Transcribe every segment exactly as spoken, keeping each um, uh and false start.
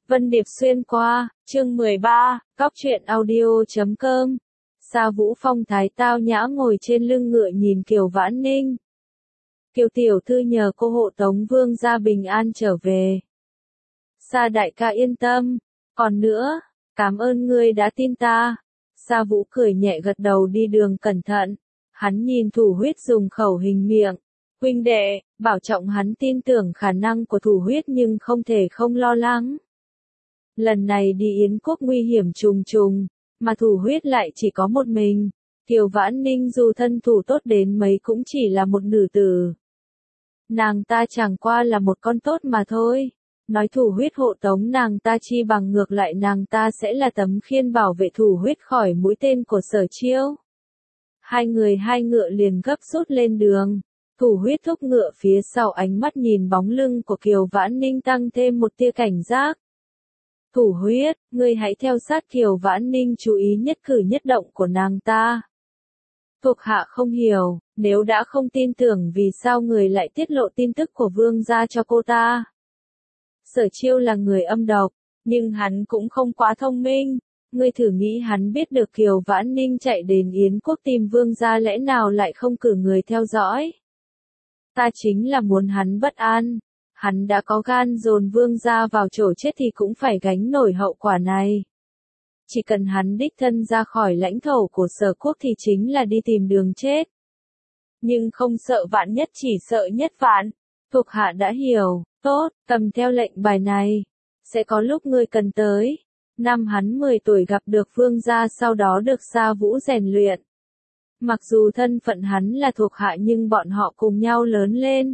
Vân Điệp xuyên qua, chương mười ba, cóc truyện audio chấm com. Sa Vũ phong thái tao nhã ngồi trên lưng ngựa nhìn Kiều Vãn Ninh. Kiều tiểu thư nhờ cô hộ tống vương gia bình an trở về. Sa đại ca yên tâm, còn nữa, cảm ơn ngươi đã tin ta. Sa Vũ cười nhẹ gật đầu đi đường cẩn thận. Hắn nhìn Thủ Huyết dùng khẩu hình miệng. Huynh đệ, bảo trọng hắn tin tưởng khả năng của Thủ Huyết nhưng không thể không lo lắng. Lần này đi Yến Quốc nguy hiểm trùng trùng, mà Thủ Huyết lại chỉ có một mình. Kiều Vãn Ninh dù thân thủ tốt đến mấy cũng chỉ là một nữ tử. Nàng ta chẳng qua là một con tốt mà thôi. Nói Thủ Huyết hộ tống nàng ta chi bằng ngược lại nàng ta sẽ là tấm khiên bảo vệ Thủ Huyết khỏi mũi tên của Sở Chiêu. Hai người hai ngựa liền gấp rút lên đường. Thủ Huyết thúc ngựa phía sau, ánh mắt nhìn bóng lưng của Kiều Vãn Ninh tăng thêm một tia cảnh giác. Thủ Huyết, ngươi hãy theo sát Kiều Vãn Ninh, chú ý nhất cử nhất động của nàng ta. Thuộc hạ không hiểu, nếu đã không tin tưởng vì sao người lại tiết lộ tin tức của vương gia cho cô ta. Sở Chiêu là người âm độc, nhưng hắn cũng không quá thông minh. Ngươi thử nghĩ hắn biết được Kiều Vãn Ninh chạy đến Yến Quốc tìm vương gia, lẽ nào lại không cử người theo dõi? Ta chính là muốn hắn bất an. Hắn đã có gan dồn vương gia vào chỗ chết thì cũng phải gánh nổi hậu quả này. Chỉ cần hắn đích thân ra khỏi lãnh thổ của Sở Quốc thì chính là đi tìm đường chết. Nhưng không sợ vạn nhất, chỉ sợ nhất vạn. Thuộc hạ đã hiểu, tốt, cầm theo lệnh bài này. Sẽ có lúc ngươi cần tới. Năm hắn mười tuổi gặp được vương gia, sau đó được Sa Vũ rèn luyện. Mặc dù thân phận hắn là thuộc hạ nhưng bọn họ cùng nhau lớn lên.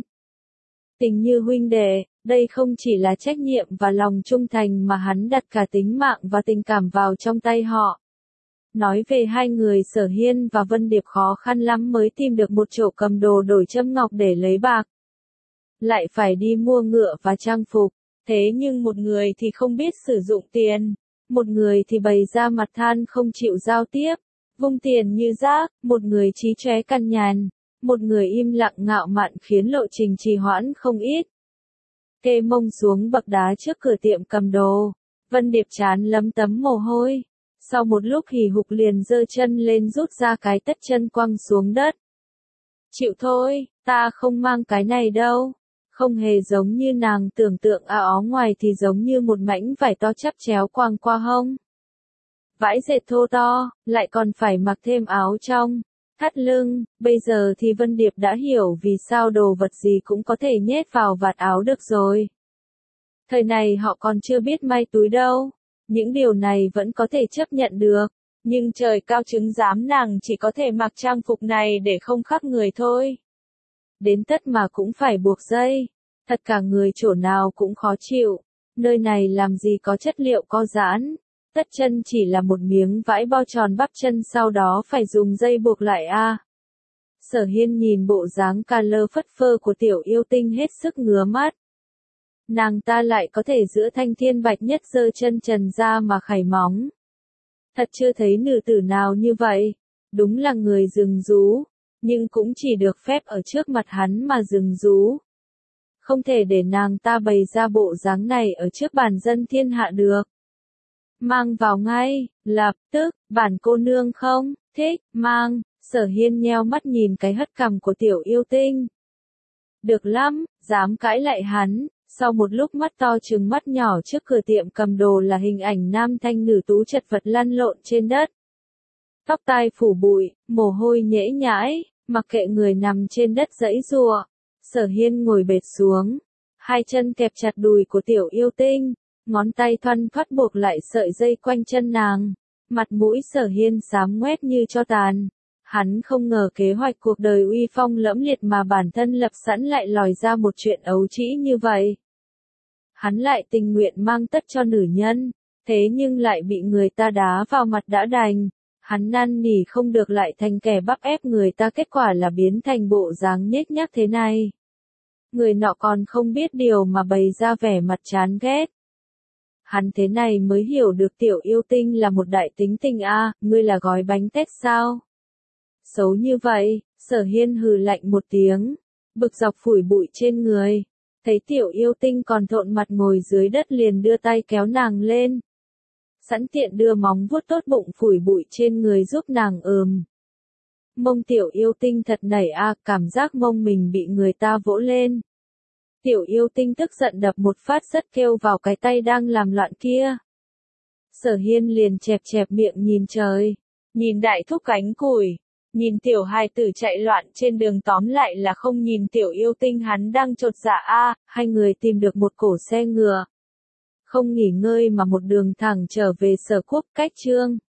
Tình như huynh đệ, đây không chỉ là trách nhiệm và lòng trung thành mà hắn đặt cả tính mạng và tình cảm vào trong tay họ. Nói về hai người Sở Hiên và Vân Điệp khó khăn lắm mới tìm được một chỗ cầm đồ đổi châm ngọc để lấy bạc. Lại phải đi mua ngựa và trang phục, thế nhưng một người thì không biết sử dụng tiền, một người thì bày ra mặt than không chịu giao tiếp, vung tiền như rác, một người trí chóe căn nhàn. Một người im lặng ngạo mạn khiến lộ trình trì hoãn không ít. Kê mông xuống bậc đá trước cửa tiệm cầm đồ. Vân Điệp chán lấm tấm mồ hôi. Sau một lúc hì hục liền giơ chân lên rút ra cái tất chân quăng xuống đất. Chịu thôi, ta không mang cái này đâu. Không hề giống như nàng tưởng tượng, áo áo ngoài thì giống như một mảnh vải to chắp chéo quàng qua hông. Vải dệt thô to, lại còn phải mặc thêm áo trong. Thắt lưng, bây giờ thì Vân Điệp đã hiểu vì sao đồ vật gì cũng có thể nhét vào vạt áo được rồi. Thời này họ còn chưa biết may túi đâu, những điều này vẫn có thể chấp nhận được, nhưng trời cao chứng giám nàng chỉ có thể mặc trang phục này để không khác người thôi. Đến tất mà cũng phải buộc dây, thật cả người chỗ nào cũng khó chịu, nơi này làm gì có chất liệu co giãn. Tất chân chỉ là một miếng vải bao tròn bắp chân, sau đó phải dùng dây buộc lại a. À. Sở Hiên nhìn bộ dáng ca lơ phất phơ của tiểu yêu tinh hết sức ngứa mắt. Nàng ta lại có thể giữa thanh thiên bạch nhất giơ chân trần ra mà khảy móng. Thật chưa thấy nữ tử nào như vậy. Đúng là người rừng rú, nhưng cũng chỉ được phép ở trước mặt hắn mà rừng rú. Không thể để nàng ta bày ra bộ dáng này ở trước bản dân thiên hạ được. Mang vào ngay, lập tức, bản cô nương không, thích, mang. Sở Hiên nheo mắt nhìn cái hất cằm của tiểu yêu tinh. Được lắm, dám cãi lại hắn. Sau một lúc mắt to trừng mắt nhỏ trước cửa tiệm cầm đồ là hình ảnh nam thanh nữ tú chật vật lăn lộn trên đất. Tóc tai phủ bụi, mồ hôi nhễ nhãi, mặc kệ người nằm trên đất giãy giụa. Sở Hiên ngồi bệt xuống, hai chân kẹp chặt đùi của tiểu yêu tinh. Ngón tay thoăn thoắt buộc lại sợi dây quanh chân nàng. Mặt mũi Sở Hiên xám ngoét như tro tàn. Hắn không ngờ kế hoạch cuộc đời uy phong lẫm liệt mà bản thân lập sẵn lại lòi ra một chuyện ấu trĩ như vậy. Hắn lại tình nguyện mang tất cho nữ nhân, thế nhưng lại bị người ta đá vào mặt đã đành. Hắn năn nỉ không được lại thành kẻ bắt ép người ta, kết quả là biến thành bộ dáng nhếch nhác thế này. Người nọ còn không biết điều mà bày ra vẻ mặt chán ghét. Hắn thế này mới hiểu được tiểu yêu tinh là một đại tính tình a, à, ngươi là gói bánh tét sao? Xấu như vậy, Sở Hiên hừ lạnh một tiếng, bực dọc phủi bụi trên người. Thấy tiểu yêu tinh còn thộn mặt ngồi dưới đất liền đưa tay kéo nàng lên. Sẵn tiện đưa móng vuốt tốt bụng phủi bụi trên người giúp nàng ừm. Mông tiểu yêu tinh thật nảy a, cảm giác mông mình bị người ta vỗ lên. Tiểu yêu tinh tức giận đập một phát rất kêu vào cái tay đang làm loạn kia. Sở Hiên liền chẹp chẹp miệng nhìn trời, nhìn đại thúc cánh cùi, nhìn tiểu hài tử chạy loạn trên đường, tóm lại là không nhìn tiểu yêu tinh hắn đang chột dạ a. Hai người tìm được một cổ xe ngựa. Không nghỉ ngơi mà một đường thẳng trở về Sở Quốc. Cách Trương